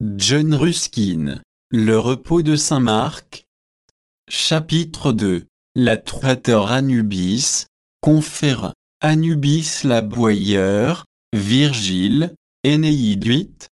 John Ruskin. Le repos de saint Marc. Chapitre 2. L'adroiteur Anubis. Confère. Anubis l'aboyeur. Virgile. Énéide 8.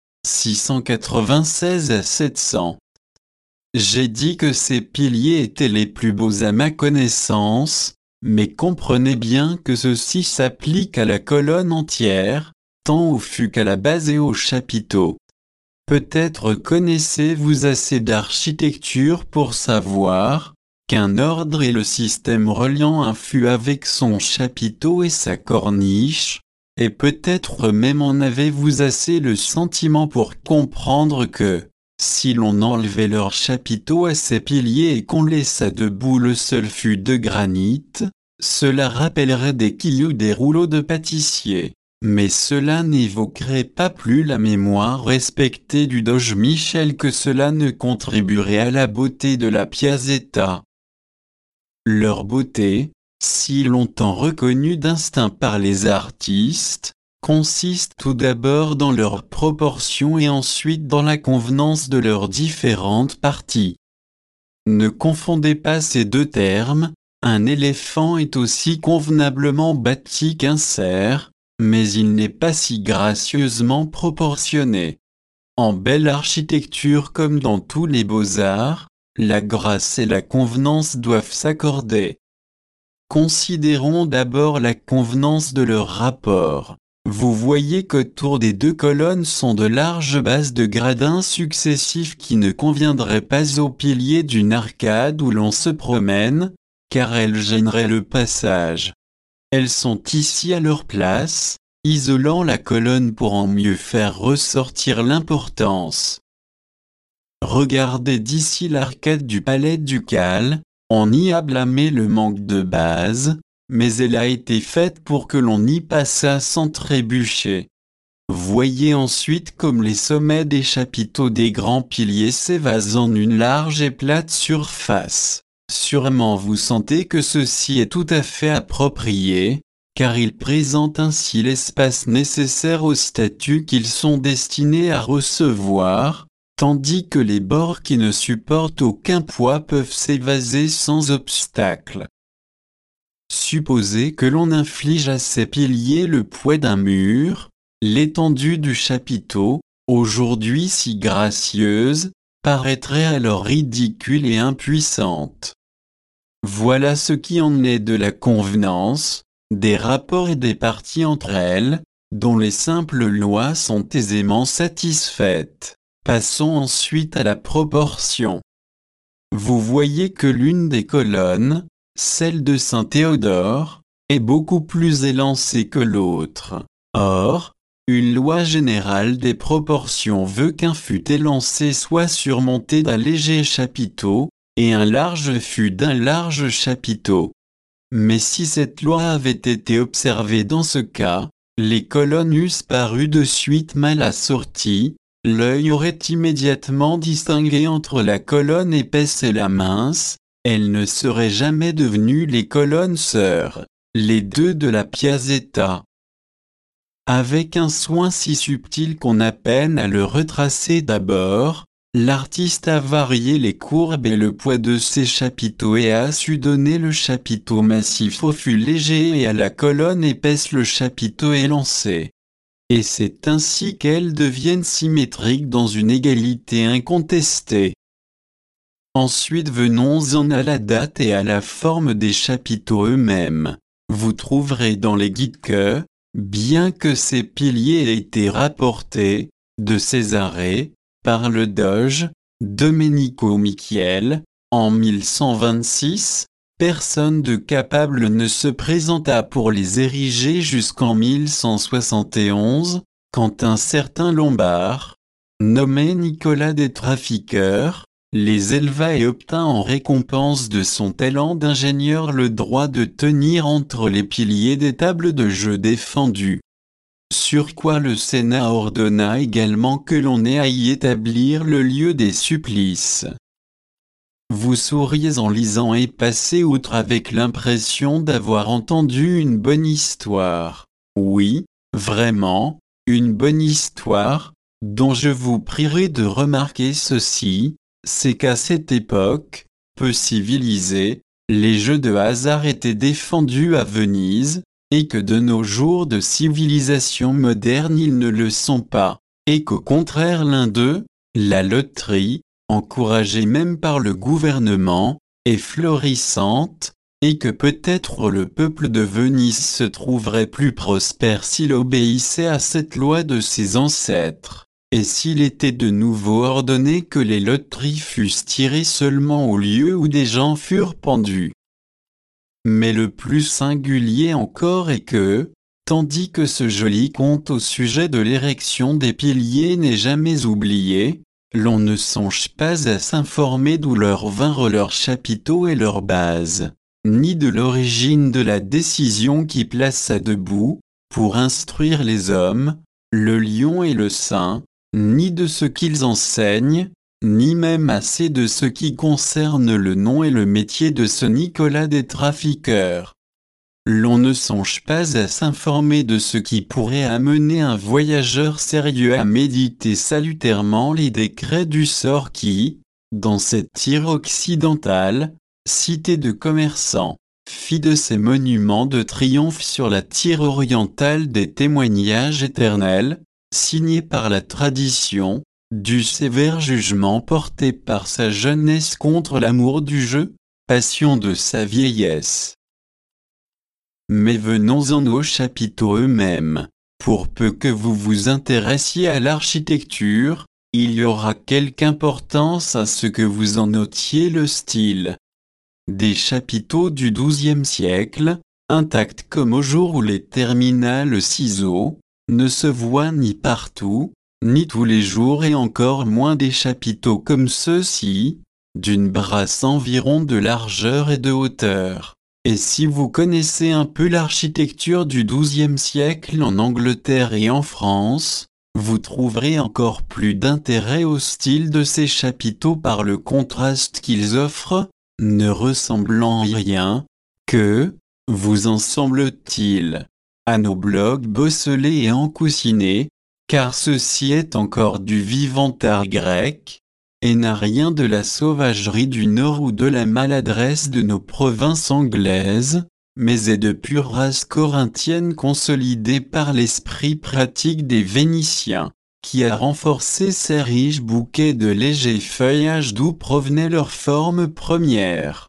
696 à 700. J'ai dit que ces piliers étaient les plus beaux à ma connaissance, mais comprenez bien que ceci s'applique à la colonne entière, tant au fût qu'à la base et au chapiteau. Peut-être connaissez-vous assez d'architecture pour savoir qu'un ordre est le système reliant un fût avec son chapiteau et sa corniche, et peut-être même en avez-vous assez le sentiment pour comprendre que, si l'on enlevait leur chapiteau à ces piliers et qu'on laissa debout le seul fût de granit, cela rappellerait des quilles ou des rouleaux de pâtissier. Mais cela n'évoquerait pas plus la mémoire respectée du doge Michel que cela ne contribuerait à la beauté de la Piazzetta. Leur beauté, si longtemps reconnue d'instinct par les artistes, consiste tout d'abord dans leurs proportions et ensuite dans la convenance de leurs différentes parties. Ne confondez pas ces deux termes, un éléphant est aussi convenablement bâti qu'un cerf, mais il n'est pas si gracieusement proportionné. En belle architecture comme dans tous les beaux-arts, la grâce et la convenance doivent s'accorder. Considérons d'abord la convenance de leur rapport. Vous voyez qu'autour des deux colonnes sont de larges bases de gradins successifs qui ne conviendraient pas aux piliers d'une arcade où l'on se promène, car elles gêneraient le passage. Elles sont ici à leur place, isolant la colonne pour en mieux faire ressortir l'importance. Regardez d'ici l'arcade du palais ducal, on y a blâmé le manque de base, mais elle a été faite pour que l'on y passât sans trébucher. Voyez ensuite comme les sommets des chapiteaux des grands piliers s'évasent en une large et plate surface. Sûrement vous sentez que ceci est tout à fait approprié, car il présente ainsi l'espace nécessaire aux statues qu'ils sont destinés à recevoir, tandis que les bords qui ne supportent aucun poids peuvent s'évaser sans obstacle. Supposez que l'on inflige à ces piliers le poids d'un mur, l'étendue du chapiteau, aujourd'hui si gracieuse, paraîtrait alors ridicule et impuissante. Voilà ce qui en est de la convenance, des rapports et des parties entre elles, dont les simples lois sont aisément satisfaites. Passons ensuite à la proportion. Vous voyez que l'une des colonnes, celle de Saint Théodore, est beaucoup plus élancée que l'autre. Or, une loi générale des proportions veut qu'un fût élancé soit surmonté d'un léger chapiteau, et un large fût d'un large chapiteau. Mais si cette loi avait été observée dans ce cas, les colonnes eussent paru de suite mal assorties, l'œil aurait immédiatement distingué entre la colonne épaisse et la mince, elles ne seraient jamais devenues les colonnes sœurs, les deux de la Piazzetta. Avec un soin si subtil qu'on a peine à le retracer d'abord, l'artiste a varié les courbes et le poids de ces chapiteaux et a su donner le chapiteau massif au fût léger et à la colonne épaisse le chapiteau élancé. Et c'est ainsi qu'elles deviennent symétriques dans une égalité incontestée. Ensuite venons-en à la date et à la forme des chapiteaux eux-mêmes. Vous trouverez dans les guides que, bien que ces piliers aient été rapportés, de Césarée, par le doge Domenico Michiel, en 1126, personne de capable ne se présenta pour les ériger jusqu'en 1171, quand un certain Lombard, nommé Nicolas des Trafiqueurs, les éleva et obtint en récompense de son talent d'ingénieur le droit de tenir entre les piliers des tables de jeu défendues. Sur quoi le Sénat ordonna également que l'on ait à y établir le lieu des supplices. Vous souriez en lisant et passez outre avec l'impression d'avoir entendu une bonne histoire. Oui, vraiment, une bonne histoire, dont je vous prierai de remarquer ceci, c'est qu'à cette époque, peu civilisée, les jeux de hasard étaient défendus à Venise, et que de nos jours de civilisation moderne ils ne le sont pas, et qu'au contraire l'un d'eux, la loterie, encouragée même par le gouvernement, est florissante, et que peut-être le peuple de Venise se trouverait plus prospère s'il obéissait à cette loi de ses ancêtres, et s'il était de nouveau ordonné que les loteries fussent tirées seulement au lieu où des gens furent pendus. Mais le plus singulier encore est que, tandis que ce joli conte au sujet de l'érection des piliers n'est jamais oublié, l'on ne songe pas à s'informer d'où leur vinrent leurs chapiteaux et leurs bases, ni de l'origine de la décision qui plaça debout, pour instruire les hommes, le lion et le saint, ni de ce qu'ils enseignent, ni même assez de ce qui concerne le nom et le métier de ce Nicolas des trafiqueurs. L'on ne songe pas à s'informer de ce qui pourrait amener un voyageur sérieux à méditer salutairement les décrets du sort qui, dans cette Tyr occidentale, cité de commerçants, fit de ces monuments de triomphe sur la Tyr orientale des témoignages éternels, signés par la tradition, du sévère jugement porté par sa jeunesse contre l'amour du jeu, passion de sa vieillesse. Mais venons-en aux chapiteaux eux-mêmes. Pour peu que vous vous intéressiez à l'architecture, il y aura quelque importance à ce que vous en notiez le style. Des chapiteaux du XIIe siècle, intacts comme au jour où les termina le ciseau, ne se voient ni partout, ni tous les jours et encore moins des chapiteaux comme ceux-ci, d'une brasse environ de largeur et de hauteur. Et si vous connaissez un peu l'architecture du XIIe siècle en Angleterre et en France, vous trouverez encore plus d'intérêt au style de ces chapiteaux par le contraste qu'ils offrent, ne ressemblant en rien que, vous en semble-t-il, à nos blocs bosselés et encoussinés, car ceci est encore du vivant art grec, et n'a rien de la sauvagerie du Nord ou de la maladresse de nos provinces anglaises, mais est de pure race corinthienne consolidée par l'esprit pratique des Vénitiens, qui a renforcé ces riches bouquets de légers feuillages d'où provenait leur forme première.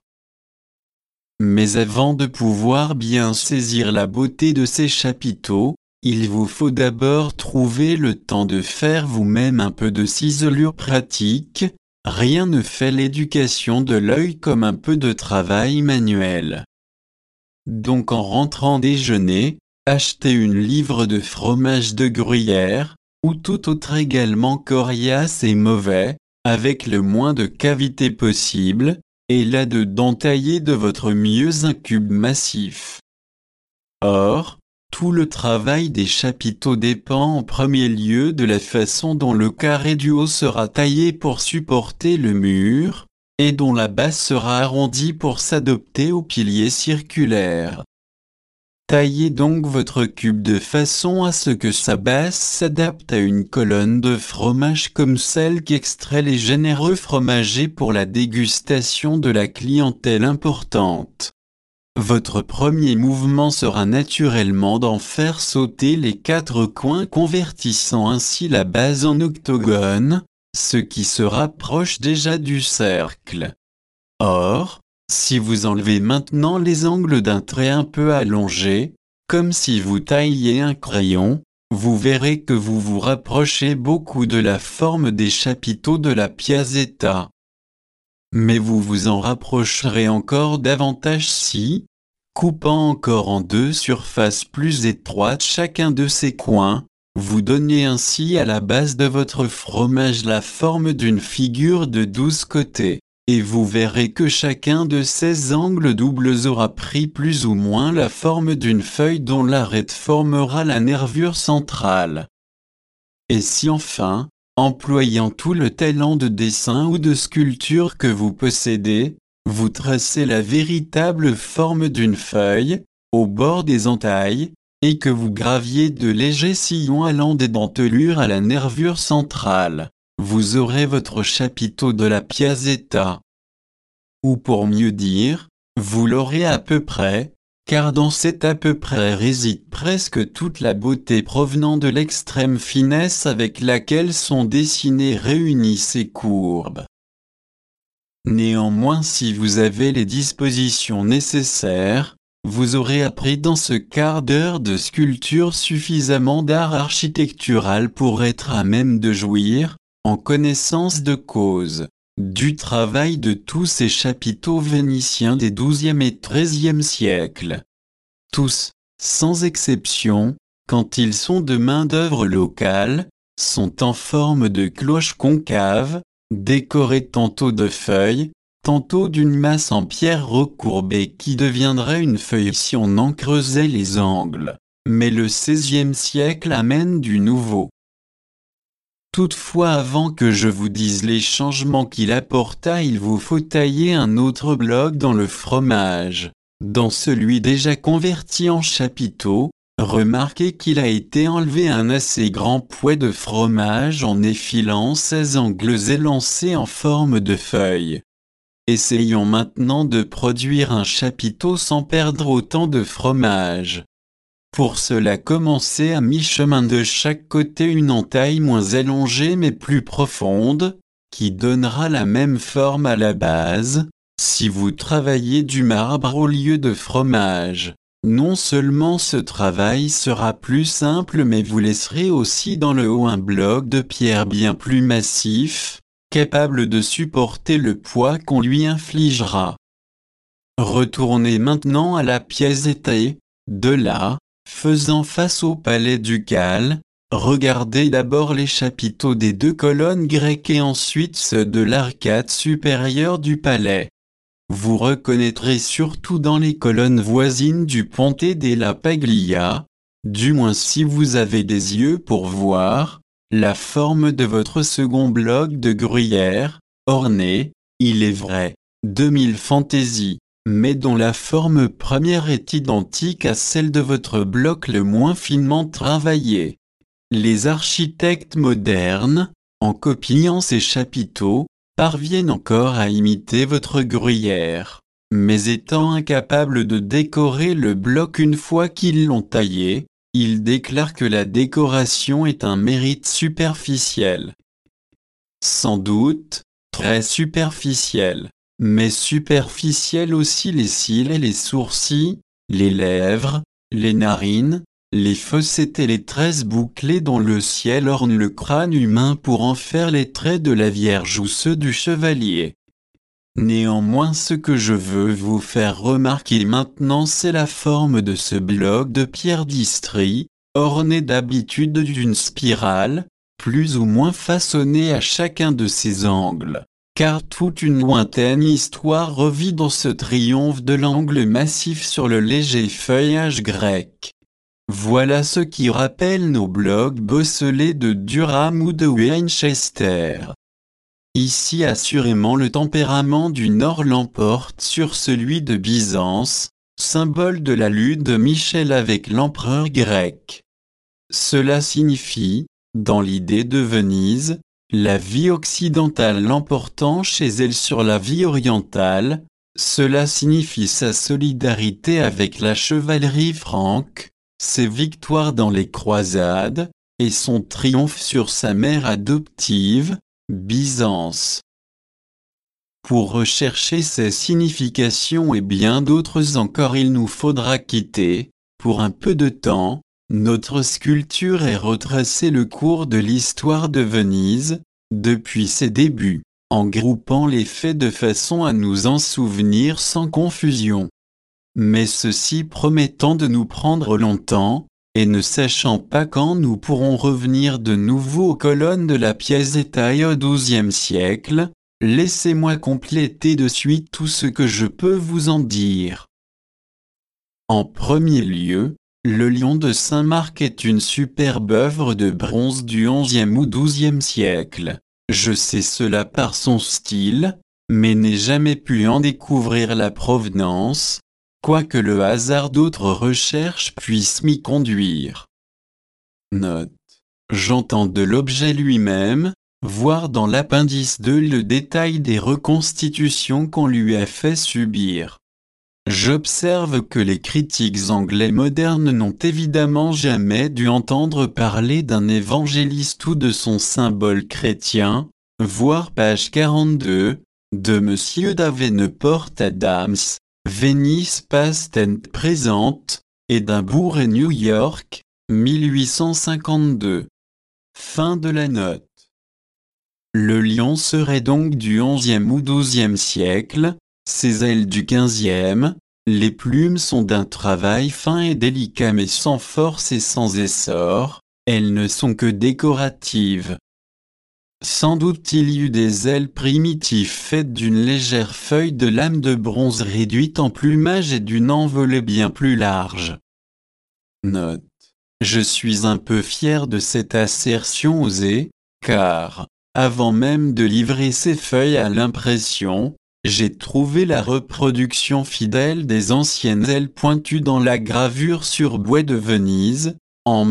Mais avant de pouvoir bien saisir la beauté de ces chapiteaux, il vous faut d'abord trouver le temps de faire vous-même un peu de ciselure pratique. Rien ne fait l'éducation de l'œil comme un peu de travail manuel. Donc en rentrant déjeuner, achetez une livre de fromage de gruyère, ou tout autre également coriace et mauvais, avec le moins de cavités possible, et là-dedans taillez de votre mieux un cube massif. Or, tout le travail des chapiteaux dépend en premier lieu de la façon dont le carré du haut sera taillé pour supporter le mur, et dont la base sera arrondie pour s'adapter au pilier circulaire. Taillez donc votre cube de façon à ce que sa base s'adapte à une colonne de fromage comme celle qu'extraient les généreux fromagers pour la dégustation de la clientèle importante. Votre premier mouvement sera naturellement d'en faire sauter les 4 coins convertissant ainsi la base en octogone, ce qui se rapproche déjà du cercle. Or, si vous enlevez maintenant les angles d'un trait un peu allongé, comme si vous tailliez un crayon, vous verrez que vous vous rapprochez beaucoup de la forme des chapiteaux de la Piazzetta. Mais vous vous en rapprocherez encore davantage si, coupant encore en 2 surfaces plus étroites chacun de ces coins, vous donnez ainsi à la base de votre fromage la forme d'une figure de 12 côtés, et vous verrez que chacun de ces angles doubles aura pris plus ou moins la forme d'une feuille dont l'arête formera la nervure centrale. Et si enfin, employant tout le talent de dessin ou de sculpture que vous possédez, vous tracez la véritable forme d'une feuille, au bord des entailles, et que vous graviez de légers sillons allant des dentelures à la nervure centrale, vous aurez votre chapiteau de la Piazzetta. Ou pour mieux dire, vous l'aurez à peu près, car dans cet à peu près réside presque toute la beauté provenant de l'extrême finesse avec laquelle sont dessinées réunies ces courbes. Néanmoins, si vous avez les dispositions nécessaires, vous aurez appris dans ce quart d'heure de sculpture suffisamment d'art architectural pour être à même de jouir, en connaissance de cause, du travail de tous ces chapiteaux vénitiens des XIIe et XIIIe siècles. Tous, sans exception, quand ils sont de main-d'œuvre locale, sont en forme de cloche concave, décorés tantôt de feuilles, tantôt d'une masse en pierre recourbée qui deviendrait une feuille si on en creusait les angles. Mais le XVIe siècle amène du nouveau. Toutefois, avant que je vous dise les changements qu'il apporta, il vous faut tailler un autre bloc dans le fromage. Dans celui déjà converti en chapiteau, remarquez qu'il a été enlevé un assez grand pouet de fromage en effilant 16 angles élancés en forme de feuille. Essayons maintenant de produire un chapiteau sans perdre autant de fromage. Pour cela, commencez à mi-chemin de chaque côté une entaille moins allongée mais plus profonde, qui donnera la même forme à la base. Si vous travaillez du marbre au lieu de fromage, non seulement ce travail sera plus simple mais vous laisserez aussi dans le haut un bloc de pierre bien plus massif, capable de supporter le poids qu'on lui infligera. Retournez maintenant à la Piazzetta et, de là, faisant face au palais ducal, regardez d'abord les chapiteaux des deux colonnes grecques et ensuite ceux de l'arcade supérieure du palais. Vous reconnaîtrez surtout dans les colonnes voisines du Ponte della Paglia, du moins si vous avez des yeux pour voir, la forme de votre second bloc de gruyère, orné, il est vrai, 2000 fantaisies, mais dont la forme première est identique à celle de votre bloc le moins finement travaillé. Les architectes modernes, en copiant ces chapiteaux, parviennent encore à imiter votre gruyère, mais étant incapables de décorer le bloc une fois qu'ils l'ont taillé, ils déclarent que la décoration est un mérite superficiel. Sans doute, très superficiel, mais superficiel aussi les cils et les sourcils, les lèvres, les narines, les fossettes et les tresses bouclées dont le ciel orne le crâne humain pour en faire les traits de la Vierge ou ceux du chevalier. Néanmoins, ce que je veux vous faire remarquer maintenant, c'est la forme de ce bloc de pierre d'Istrie, orné d'habitude d'une spirale, plus ou moins façonnée à chacun de ses angles, car toute une lointaine histoire revit dans ce triomphe de l'angle massif sur le léger feuillage grec. Voilà ce qui rappelle nos blocs bosselés de Durham ou de Winchester. Ici assurément le tempérament du Nord l'emporte sur celui de Byzance, symbole de la lutte de Michel avec l'empereur grec. Cela signifie, dans l'idée de Venise, la vie occidentale l'emportant chez elle sur la vie orientale, cela signifie sa solidarité avec la chevalerie franque, ses victoires dans les croisades, et son triomphe sur sa mère adoptive, Byzance. Pour rechercher ces significations et bien d'autres encore, il nous faudra quitter, pour un peu de temps, notre sculpture et retracer le cours de l'histoire de Venise, depuis ses débuts, en groupant les faits de façon à nous en souvenir sans confusion. Mais ceci promettant de nous prendre longtemps, et ne sachant pas quand nous pourrons revenir de nouveau aux colonnes de la Piazzetta au XIIe siècle, laissez-moi compléter de suite tout ce que je peux vous en dire. En premier lieu, le lion de Saint-Marc est une superbe œuvre de bronze du XIe ou XIIe siècle. Je sais cela par son style, mais n'ai jamais pu en découvrir la provenance. quoique le hasard d'autres recherches puisse m'y conduire. Note. J'entends de l'objet lui-même, voir dans l'appendice 2 le détail des reconstitutions qu'on lui a fait subir. J'observe que les critiques anglais modernes n'ont évidemment jamais dû entendre parler d'un évangéliste ou de son symbole chrétien, voir page 42, de Monsieur Davenport Adams, Venice Past and Present, Édimbourg et New York, 1852. Fin de la note. Le lion serait donc du XIe ou XIIe siècle, ses ailes du XVe, les plumes sont d'un travail fin et délicat mais sans force et sans essor, elles ne sont que décoratives. Sans doute il y eut des ailes primitives faites d'une légère feuille de lame de bronze réduite en plumage et d'une envolée bien plus large. Note. Je suis un peu fier de cette assertion osée, car, avant même de livrer ces feuilles à l'impression, j'ai trouvé la reproduction fidèle des anciennes ailes pointues dans la gravure sur bois de Venise, en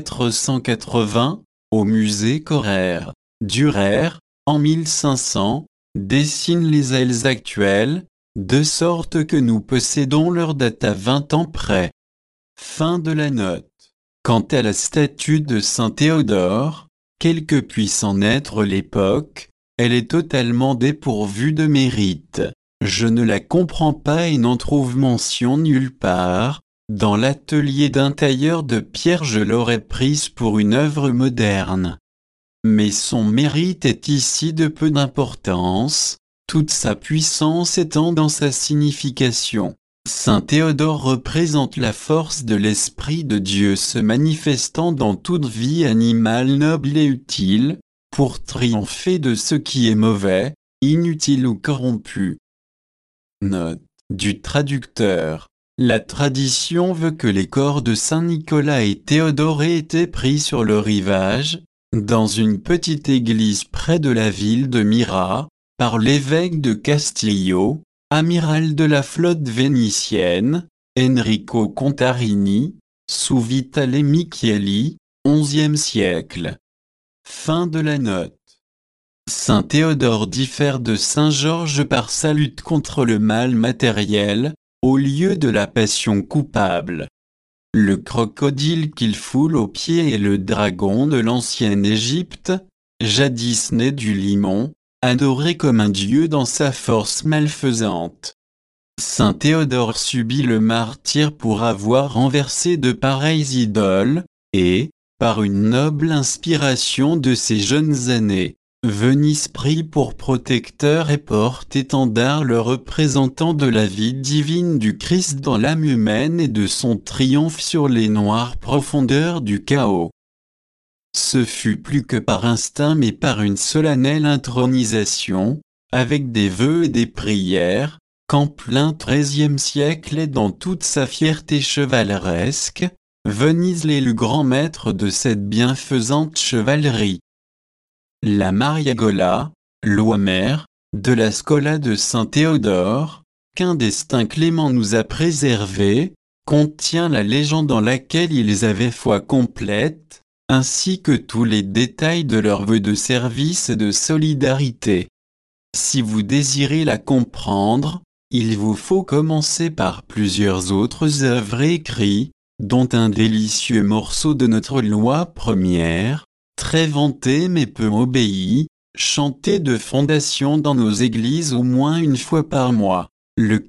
1480, au musée Correr. Dürer, en 1500, dessine les ailes actuelles, de sorte que nous possédons leur date à 20 ans près. Fin de la note. Quant à la statue de Saint Théodore, quelle que puisse en être l'époque, elle est totalement dépourvue de mérite. Je ne la comprends pas et n'en trouve mention nulle part. Dans l'atelier d'un tailleur de pierre je l'aurais prise pour une œuvre moderne. Mais son mérite est ici de peu d'importance, toute sa puissance étant dans sa signification. Saint Théodore représente la force de l'Esprit de Dieu se manifestant dans toute vie animale noble et utile, pour triompher de ce qui est mauvais, inutile ou corrompu. Note du traducteur. La tradition veut que les corps de Saint Nicolas et Théodore aient été pris sur le rivage, dans une petite église près de la ville de Myra, par l'évêque de Castillo, amiral de la flotte vénitienne, Enrico Contarini, sous Vitale Michieli, XIe siècle. Fin de la note. Saint Théodore diffère de Saint Georges par sa lutte contre le mal matériel, au lieu de la passion coupable. Le crocodile qu'il foule aux pieds est le dragon de l'ancienne Égypte, jadis né du limon, adoré comme un dieu dans sa force malfaisante. Saint Théodore subit le martyre pour avoir renversé de pareilles idoles, et, par une noble inspiration de ses jeunes années, Venise prit pour protecteur et porte-étendard le représentant de la vie divine du Christ dans l'âme humaine et de son triomphe sur les noires profondeurs du chaos. Ce fut plus que par instinct mais par une solennelle intronisation, avec des vœux et des prières, qu'en plein XIIIe siècle et dans toute sa fierté chevaleresque, Venise l'élut grand maître de cette bienfaisante chevalerie. La Mariagola, loi mère, de la Scola de Saint Théodore, qu'un destin clément nous a préservé, contient la légende dans laquelle ils avaient foi complète, ainsi que tous les détails de leurs vœux de service et de solidarité. Si vous désirez la comprendre, il vous faut commencer par plusieurs autres œuvres écrites, dont un délicieux morceau de notre loi première, très vanté mais peu obéi, chanté de fondation dans nos églises au moins une fois par mois, le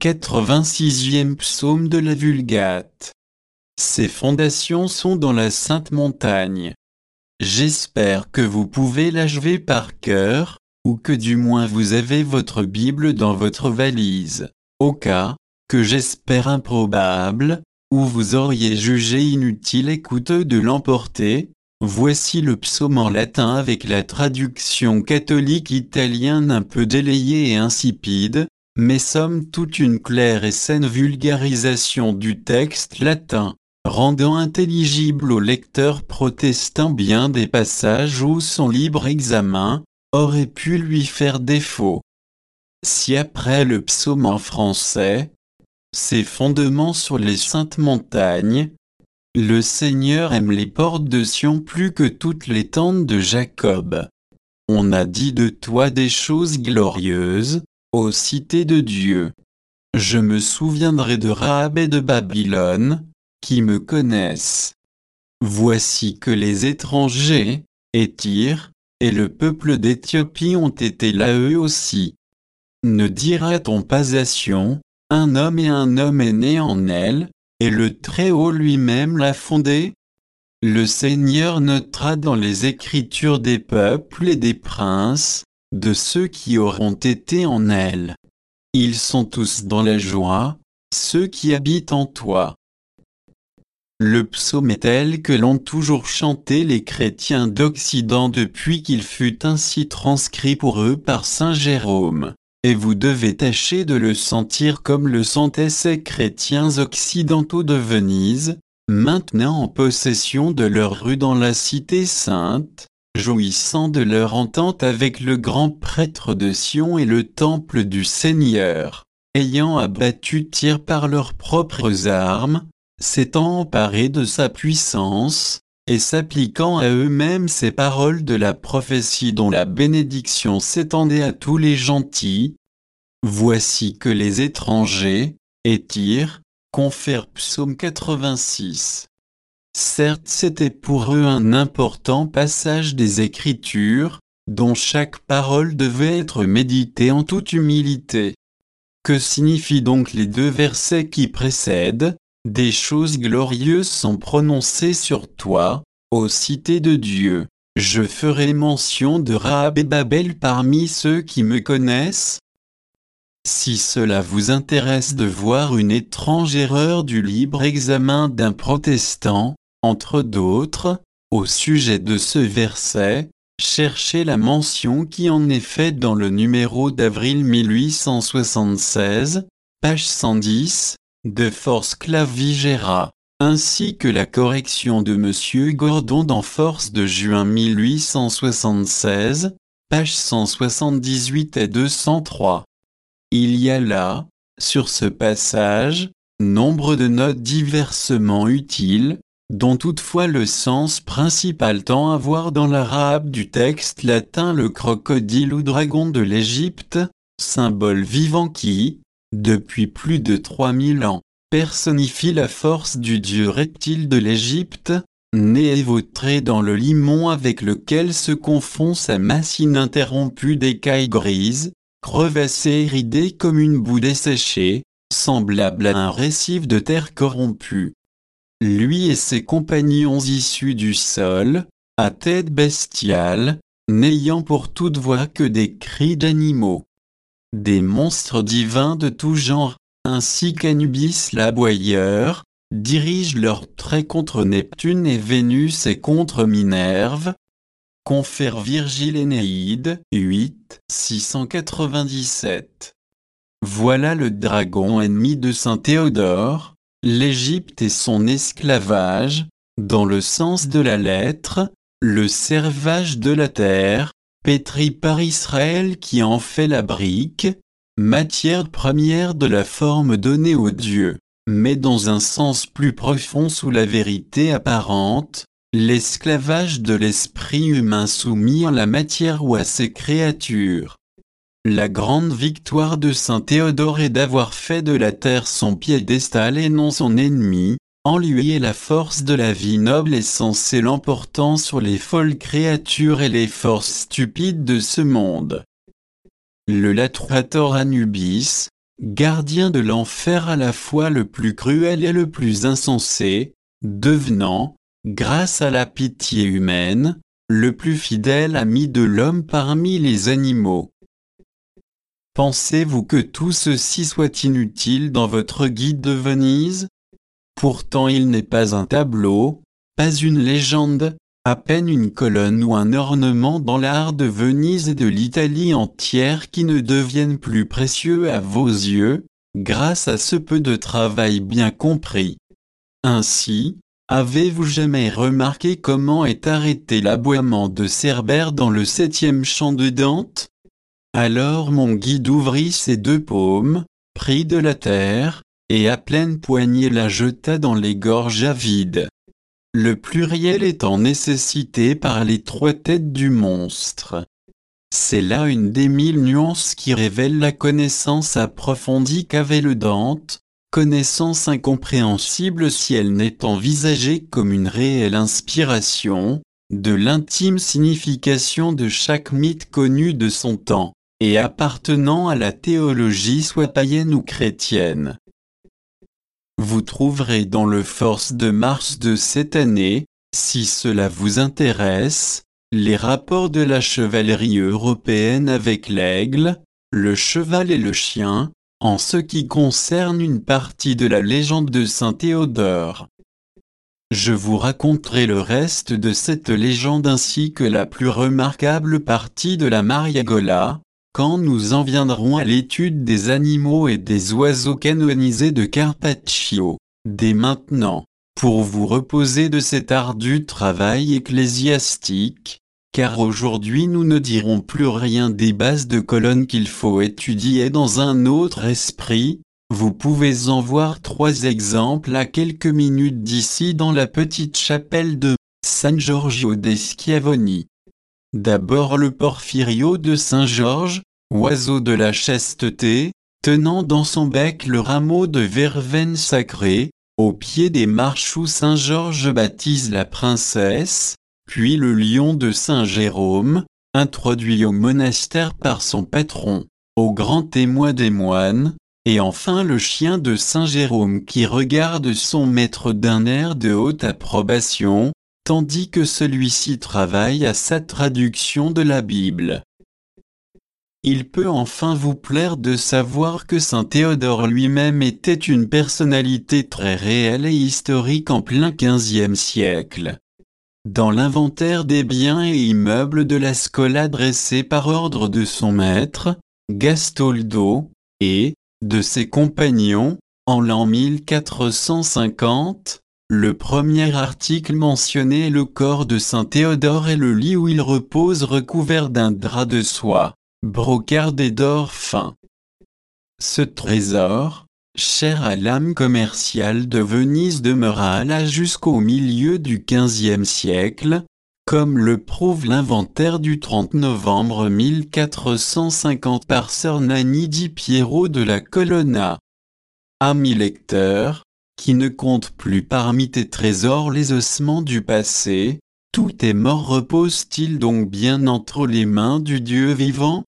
86e psaume de la Vulgate. Ces fondations sont dans la Sainte Montagne. J'espère que vous pouvez l'achever par cœur, ou que du moins vous avez votre Bible dans votre valise, au cas, que j'espère improbable, où vous auriez jugé inutile et coûteux de l'emporter. Voici le psaume en latin avec la traduction catholique italienne un peu délayée et insipide, mais somme toute une claire et saine vulgarisation du texte latin, rendant intelligible au lecteur protestant bien des passages où son libre examen aurait pu lui faire défaut. Si après le psaume en français, ses fondements sur les saintes montagnes. Le Seigneur aime les portes de Sion plus que toutes les tentes de Jacob. On a dit de toi des choses glorieuses, ô cité de Dieu. Je me souviendrai de Rahab et de Babylone, qui me connaissent. Voici que les étrangers, et Tyr, et le peuple d'Éthiopie ont été là eux aussi. Ne dira-t-on pas à Sion, un homme est né en elle, et le Très-Haut lui-même l'a fondée? Le Seigneur notera dans les Écritures des peuples et des princes, de ceux qui auront été en elle. Ils sont tous dans la joie, ceux qui habitent en toi. Le psaume est tel que l'ont toujours chanté les chrétiens d'Occident depuis qu'il fut ainsi transcrit pour eux par saint Jérôme, et vous devez tâcher de le sentir comme le sentaient ces chrétiens occidentaux de Venise, maintenant en possession de leur rue dans la cité sainte, jouissant de leur entente avec le grand prêtre de Sion et le temple du Seigneur, ayant abattu Tyr par leurs propres armes, s'étant emparés de sa puissance, et s'appliquant à eux-mêmes ces paroles de la prophétie dont la bénédiction s'étendait à tous les gentils. Voici que les étrangers, et Tyr, confère psaume 86. Certes, c'était pour eux un important passage des Écritures, dont chaque parole devait être méditée en toute humilité. Que signifient donc les deux versets qui précèdent? Des choses glorieuses sont prononcées sur toi, ô cité de Dieu. Je ferai mention de Rahab et Babel parmi ceux qui me connaissent. Si cela vous intéresse de voir une étrange erreur du libre examen d'un protestant, entre d'autres, au sujet de ce verset, cherchez la mention qui en est faite dans le numéro d'avril 1876, page 110, de Force Clavigera, ainsi que la correction de Monsieur Gordon dans Force de juin 1876, page 178 et 203. Il y a là, sur ce passage, nombre de notes diversement utiles, dont toutefois le sens principal tend à voir dans la Rahab du texte latin le crocodile ou dragon de l'Égypte, symbole vivant qui, depuis plus de 3000 ans, personnifie la force du dieu reptile de l'Égypte, né et vautré dans le limon avec lequel se confond sa masse ininterrompue d'écailles grises, crevassée et ridée comme une boue desséchée, semblable à un récif de terre corrompue. Lui et ses compagnons issus du sol, à tête bestiale, n'ayant pour toute voix que des cris d'animaux. Des monstres divins de tout genre, ainsi qu'Anubis l'aboyeur, dirigent leurs traits contre Neptune et Vénus et contre Minerve. Confère Virgile Énéide, 8, 697. Voilà le dragon ennemi de saint Théodore, l'Égypte et son esclavage, dans le sens de la lettre, le servage de la terre, pétri par Israël qui en fait la brique, matière première de la forme donnée aux dieux, mais dans un sens plus profond sous la vérité apparente, l'esclavage de l'esprit humain soumis à la matière ou à ses créatures. La grande victoire de saint Théodore est d'avoir fait de la terre son piédestal et non son ennemi, en lui est la force de la vie noble et censée l'emportant sur les folles créatures et les forces stupides de ce monde. Le latruator Anubis, gardien de l'enfer à la fois le plus cruel et le plus insensé, devenant, grâce à la pitié humaine, le plus fidèle ami de l'homme parmi les animaux. Pensez-vous que tout ceci soit inutile dans votre guide de Venise? Pourtant il n'est pas un tableau, pas une légende, à peine une colonne ou un ornement dans l'art de Venise et de l'Italie entière qui ne deviennent plus précieux à vos yeux, grâce à ce peu de travail bien compris. Ainsi, avez-vous jamais remarqué comment est arrêté l'aboiement de Cerbère dans le 7e chant de Dante? Alors mon guide ouvrit ses deux paumes, prit de la terre, et à pleine poignée la jeta dans les gorges avides. Le pluriel étant nécessité par les 3 têtes du monstre. C'est là une des 1000 nuances qui révèlent la connaissance approfondie qu'avait le Dante, connaissance incompréhensible si elle n'est envisagée comme une réelle inspiration, de l'intime signification de chaque mythe connu de son temps, et appartenant à la théologie soit païenne ou chrétienne. Vous trouverez dans le Force de mars de cette année, si cela vous intéresse, les rapports de la chevalerie européenne avec l'aigle, le cheval et le chien, en ce qui concerne une partie de la légende de Saint Théodore. Je vous raconterai le reste de cette légende ainsi que la plus remarquable partie de la Mariagola, quand nous en viendrons à l'étude des animaux et des oiseaux canonisés de Carpaccio, dès maintenant, pour vous reposer de cet ardu travail ecclésiastique, car aujourd'hui nous ne dirons plus rien des bases de colonnes qu'il faut étudier dans un autre esprit. Vous pouvez en voir 3 exemples à quelques minutes d'ici dans la petite chapelle de San Giorgio dei Schiavoni. D'abord le Porphyrio de Saint-Georges, oiseau de la chasteté, tenant dans son bec le rameau de verveine sacrée, au pied des marches où Saint-Georges baptise la princesse, puis le lion de Saint-Jérôme, introduit au monastère par son patron, au grand témoin des moines, et enfin le chien de Saint-Jérôme qui regarde son maître d'un air de haute approbation, tandis que celui-ci travaille à sa traduction de la Bible. Il peut enfin vous plaire de savoir que Saint Théodore lui-même était une personnalité très réelle et historique en plein XVe siècle. Dans l'inventaire des biens et immeubles de la Scola dressé par ordre de son maître, Gastoldo, et, de ses compagnons, en l'an 1450, le premier article mentionné est le corps de Saint Théodore et le lit où il repose recouvert d'un drap de soie, brocardé d'or fin. Ce trésor, cher à l'âme commerciale de Venise, demeura là jusqu'au milieu du XVe siècle, comme le prouve l'inventaire du 30 novembre 1450 par Sir Nanni di Piero de la Colonna. Ami lecteur, qui ne compte plus parmi tes trésors les ossements du passé, tous tes morts reposent-ils donc bien entre les mains du Dieu vivant?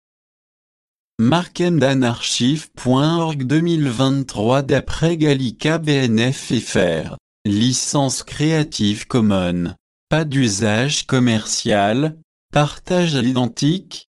Markendanarchive.org 2023 d'après Gallica BNF FR. Licence Creative Commons. Pas d'usage commercial. Partage à l'identique.